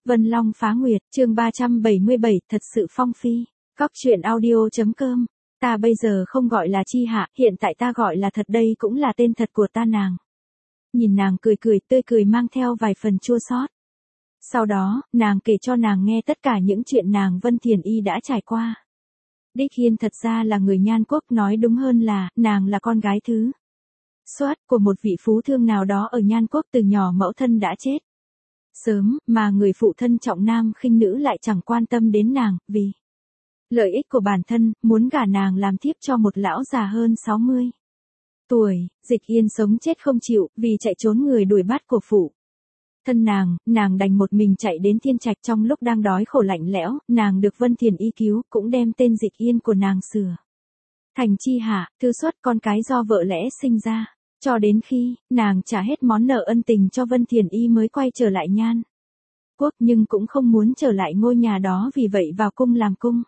Vân Long phá nguyệt, chương 377, thật sự phong phi. Cóc truyện audio.com. Ta bây giờ không gọi là Chi Hạ, hiện tại ta gọi là thật, đây cũng là tên thật của ta nàng. Nhìn nàng cười cười, tươi cười mang theo vài phần chua xót. Sau đó, nàng kể cho nàng nghe tất cả những chuyện nàng Vân Thiền Y đã trải qua. Đích Hiên thật ra là người Nhan Quốc, nói đúng hơn là, nàng là con gái thứ xuất của một vị phú thương nào đó ở Nhan Quốc, từ nhỏ mẫu thân đã chết sớm, mà người phụ thân trọng nam khinh nữ lại chẳng quan tâm đến nàng, vì lợi ích của bản thân, muốn gả nàng làm thiếp cho một lão già hơn 60 tuổi. Dịch Yên sống chết không chịu, vì chạy trốn người đuổi bắt của phụ thân nàng đành một mình chạy đến Thiên Trạch. Trong lúc đang đói khổ lạnh lẽo, nàng được Vân Thiền Y cứu, cũng đem tên Dịch Yên của nàng sửa thành Chi Hạ, thứ xuất, con cái do vợ lẽ sinh ra. Cho đến khi, nàng trả hết món nợ ân tình cho Vân Thiền Y mới quay trở lại Nhan Quốc, nhưng cũng không muốn trở lại ngôi nhà đó, vì vậy vào cung làm cung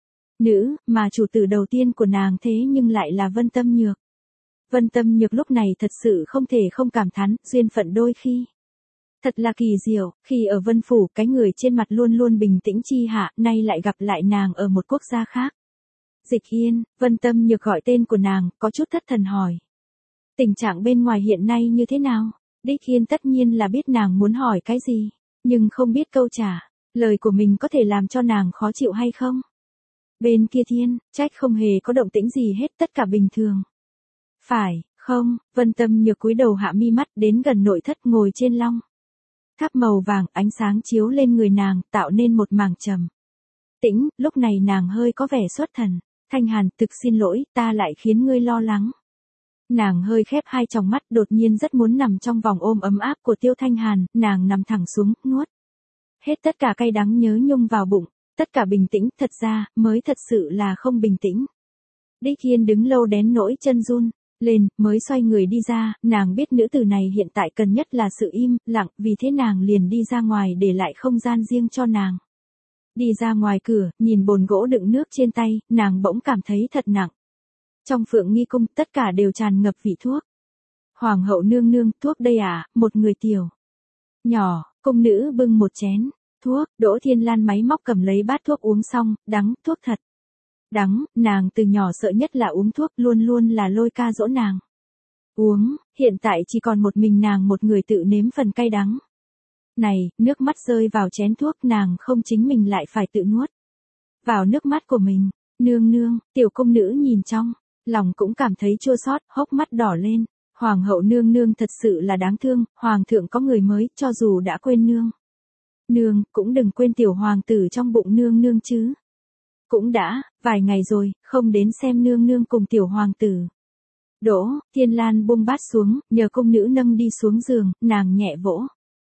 nữ, mà chủ tử đầu tiên của nàng thế nhưng lại là Vân Tâm Nhược. Vân Tâm Nhược lúc này thật sự không thể không cảm thán, duyên phận đôi khi thật là kỳ diệu, khi ở Vân Phủ, cái người trên mặt luôn luôn bình tĩnh Chi Hạ, nay lại gặp lại nàng ở một quốc gia khác. Dịch Yên, Vân Tâm Nhược gọi tên của nàng, có chút thất thần hỏi. Tình trạng bên ngoài hiện nay như thế nào? Đích Hiên tất nhiên là biết nàng muốn hỏi cái gì, nhưng không biết câu trả lời của mình có thể làm cho nàng khó chịu hay không. Bên kia Thiên Trách không hề có động tĩnh gì hết, tất cả bình thường. Phải không? Vân Tâm Nhược cúi đầu hạ mi mắt, đến gần nội thất, ngồi trên long tháp màu vàng, ánh sáng chiếu lên người nàng, tạo nên một mảng trầm tĩnh. Lúc này nàng hơi có vẻ xuất thần. Thanh Hàn, thực xin lỗi, ta lại khiến ngươi lo lắng. Nàng hơi khép hai tròng mắt, đột nhiên rất muốn nằm trong vòng ôm ấm áp của Tiêu Thanh Hàn. Nàng nằm thẳng xuống, nuốt hết tất cả cay đắng nhớ nhung vào bụng, tất cả bình tĩnh. Thật ra, mới thật sự là không bình tĩnh. Đích Hiên đứng lâu đến nỗi chân run lên, mới xoay người đi ra. Nàng biết nữ tử này hiện tại cần nhất là sự im lặng, vì thế nàng liền đi ra ngoài, để lại không gian riêng cho nàng. Đi ra ngoài cửa, nhìn bồn gỗ đựng nước trên tay, nàng bỗng cảm thấy thật nặng. Trong Phượng Nghi Cung, tất cả đều tràn ngập vị thuốc. Hoàng hậu nương nương, thuốc đây à? Một người tiểu nhỏ cung nữ bưng một chén thuốc. Đỗ Thiên Lan máy móc cầm lấy bát thuốc uống xong. Đắng, thuốc thật đắng. Nàng từ nhỏ sợ nhất là uống thuốc, luôn luôn là Lôi Ca dỗ nàng uống. Hiện tại chỉ còn một mình nàng một người tự nếm phần cay đắng này. Nước mắt rơi vào chén thuốc, nàng không chính mình lại phải tự nuốt vào nước mắt của mình. Nương nương, tiểu công nữ nhìn trong lòng cũng cảm thấy chua xót, hốc mắt đỏ lên. Hoàng hậu nương nương thật sự là đáng thương, hoàng thượng có người mới, cho dù đã quên nương nương, cũng đừng quên tiểu hoàng tử trong bụng nương nương chứ. Cũng đã vài ngày rồi, không đến xem nương nương cùng tiểu hoàng tử. Đỗ Thiên Lan buông bát xuống, nhờ công nữ nâng đi xuống giường. Nàng nhẹ vỗ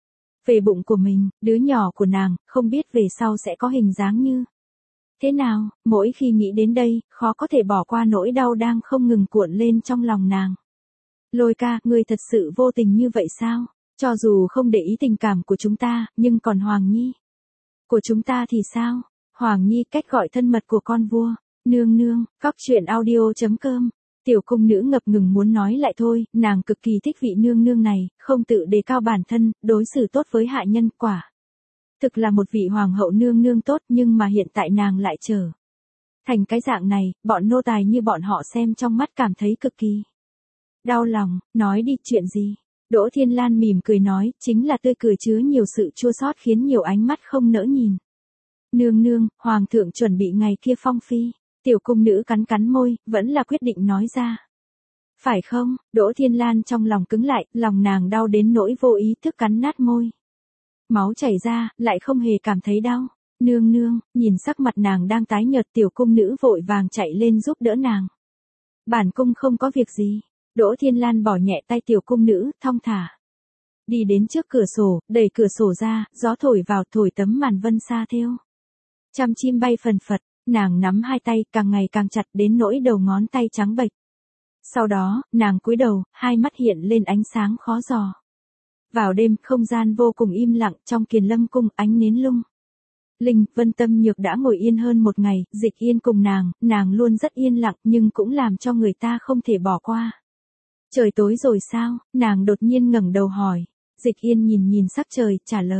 về bụng của mình, đứa nhỏ của nàng, không biết về sau sẽ có hình dáng như thế nào. Mỗi khi nghĩ đến đây, khó có thể bỏ qua nỗi đau đang không ngừng cuộn lên trong lòng nàng. Lôi Ca, ngươi thật sự vô tình như vậy sao? Cho dù không để ý tình cảm của chúng ta, nhưng còn Hoàng Nhi của chúng ta thì sao? Hoàng Nhi, cách gọi thân mật của con vua. Nương nương. Cóc truyện audio.com. Tiểu cung nữ ngập ngừng muốn nói lại thôi, nàng cực kỳ thích vị nương nương này, không tự đề cao bản thân, đối xử tốt với hạ nhân. Quả thực là một vị hoàng hậu nương nương tốt, nhưng mà hiện tại nàng lại trở thành cái dạng này, bọn nô tài như bọn họ xem trong mắt cảm thấy cực kỳ đau lòng. Nói đi, chuyện gì? Đỗ Thiên Lan mỉm cười nói, chính là tươi cười chứa nhiều sự chua xót, khiến nhiều ánh mắt không nỡ nhìn. Nương nương, hoàng thượng chuẩn bị ngày kia phong phi. Tiểu cung nữ cắn cắn môi, vẫn là quyết định nói ra. Phải không? Đỗ Thiên Lan trong lòng cứng lại, lòng nàng đau đến nỗi vô ý thức cắn nát môi. Máu chảy ra, lại không hề cảm thấy đau. Nương nương, nhìn sắc mặt nàng đang tái nhợt, tiểu cung nữ vội vàng chạy lên giúp đỡ nàng. Bản cung không có việc gì. Đỗ Thiên Lan bỏ nhẹ tay tiểu cung nữ, thong thả đi đến trước cửa sổ, đẩy cửa sổ ra, gió thổi vào, thổi tấm màn vân sa thêu trăm chim bay phần phật. Nàng nắm hai tay, càng ngày càng chặt, đến nỗi đầu ngón tay trắng bệch. Sau đó, nàng cúi đầu, hai mắt hiện lên ánh sáng khó dò. Vào đêm, không gian vô cùng im lặng, trong Kiền Lâm cung, ánh nến lung linh. Vân Tâm Nhược đã ngồi yên hơn một ngày. Dịch Yên cùng nàng luôn rất yên lặng, nhưng cũng làm cho người ta không thể bỏ qua. Trời tối rồi sao? Nàng đột nhiên ngẩng đầu hỏi. Dịch Yên nhìn sắc trời, trả lời.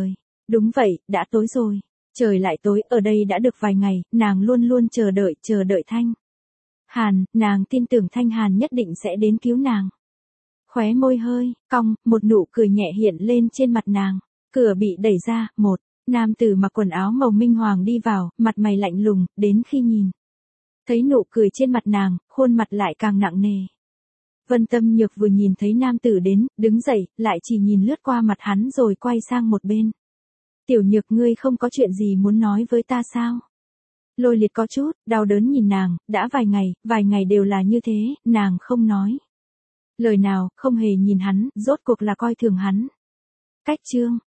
Đúng vậy, đã tối rồi. Trời lại tối, ở đây đã được vài ngày, nàng luôn luôn chờ đợi Thanh Hàn, nàng tin tưởng Thanh Hàn nhất định sẽ đến cứu nàng. Khóe môi hơi cong, một nụ cười nhẹ hiện lên trên mặt nàng. Cửa bị đẩy ra, một nam tử mặc quần áo màu minh hoàng đi vào, mặt mày lạnh lùng, đến khi nhìn thấy nụ cười trên mặt nàng, khuôn mặt lại càng nặng nề. Vân Tâm Nhược vừa nhìn thấy nam tử đến, đứng dậy, lại chỉ nhìn lướt qua mặt hắn rồi quay sang một bên. Tiểu Nhược, ngươi không có chuyện gì muốn nói với ta sao? Lôi Liệt có chút đau đớn nhìn nàng, đã vài ngày đều là như thế, nàng không nói lời nào, không hề nhìn hắn, rốt cuộc là coi thường hắn. Cách chương